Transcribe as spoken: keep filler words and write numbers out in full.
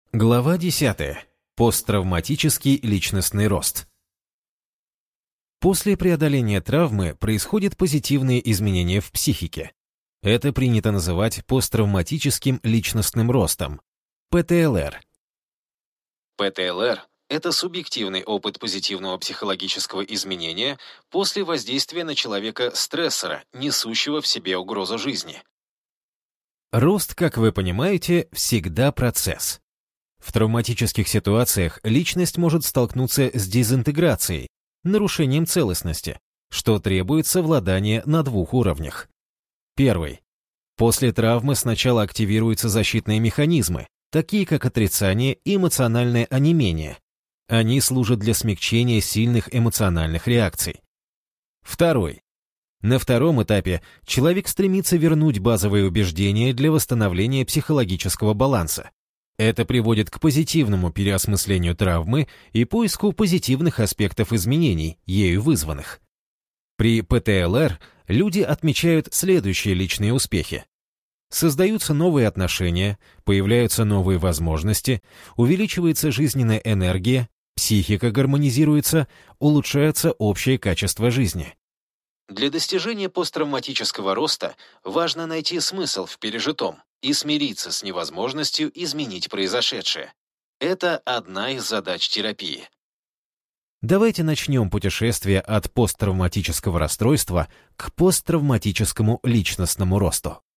Глава десятая. Посттравматический личностный рост. После преодоления травмы происходят позитивные изменения в психике. Это принято называть посттравматическим личностным ростом, пэ тэ эл эр. пэ тэ эл эр – это субъективный опыт позитивного психологического изменения после воздействия на человека стрессора, несущего в себе угрозу жизни. Рост, как вы понимаете, всегда процесс. В травматических ситуациях личность может столкнуться с дезинтеграцией, нарушением целостности, что требует совладания на двух уровнях. Первый. После травмы сначала активируются защитные механизмы, такие как отрицание и эмоциональное онемение. Они служат для смягчения сильных эмоциональных реакций. Второй. На втором этапе человек стремится вернуть базовые убеждения для восстановления психологического баланса. Это приводит к позитивному переосмыслению травмы и поиску позитивных аспектов изменений, ею вызванных. При пэ тэ эл эр люди отмечают следующие личные успехи. Создаются новые отношения, появляются новые возможности, увеличивается жизненная энергия, психика гармонизируется, улучшается общее качество жизни. Для достижения посттравматического роста важно найти смысл в пережитом и смириться с невозможностью изменить произошедшее. Это одна из задач терапии. Давайте начнем путешествие от посттравматического расстройства к посттравматическому личностному росту.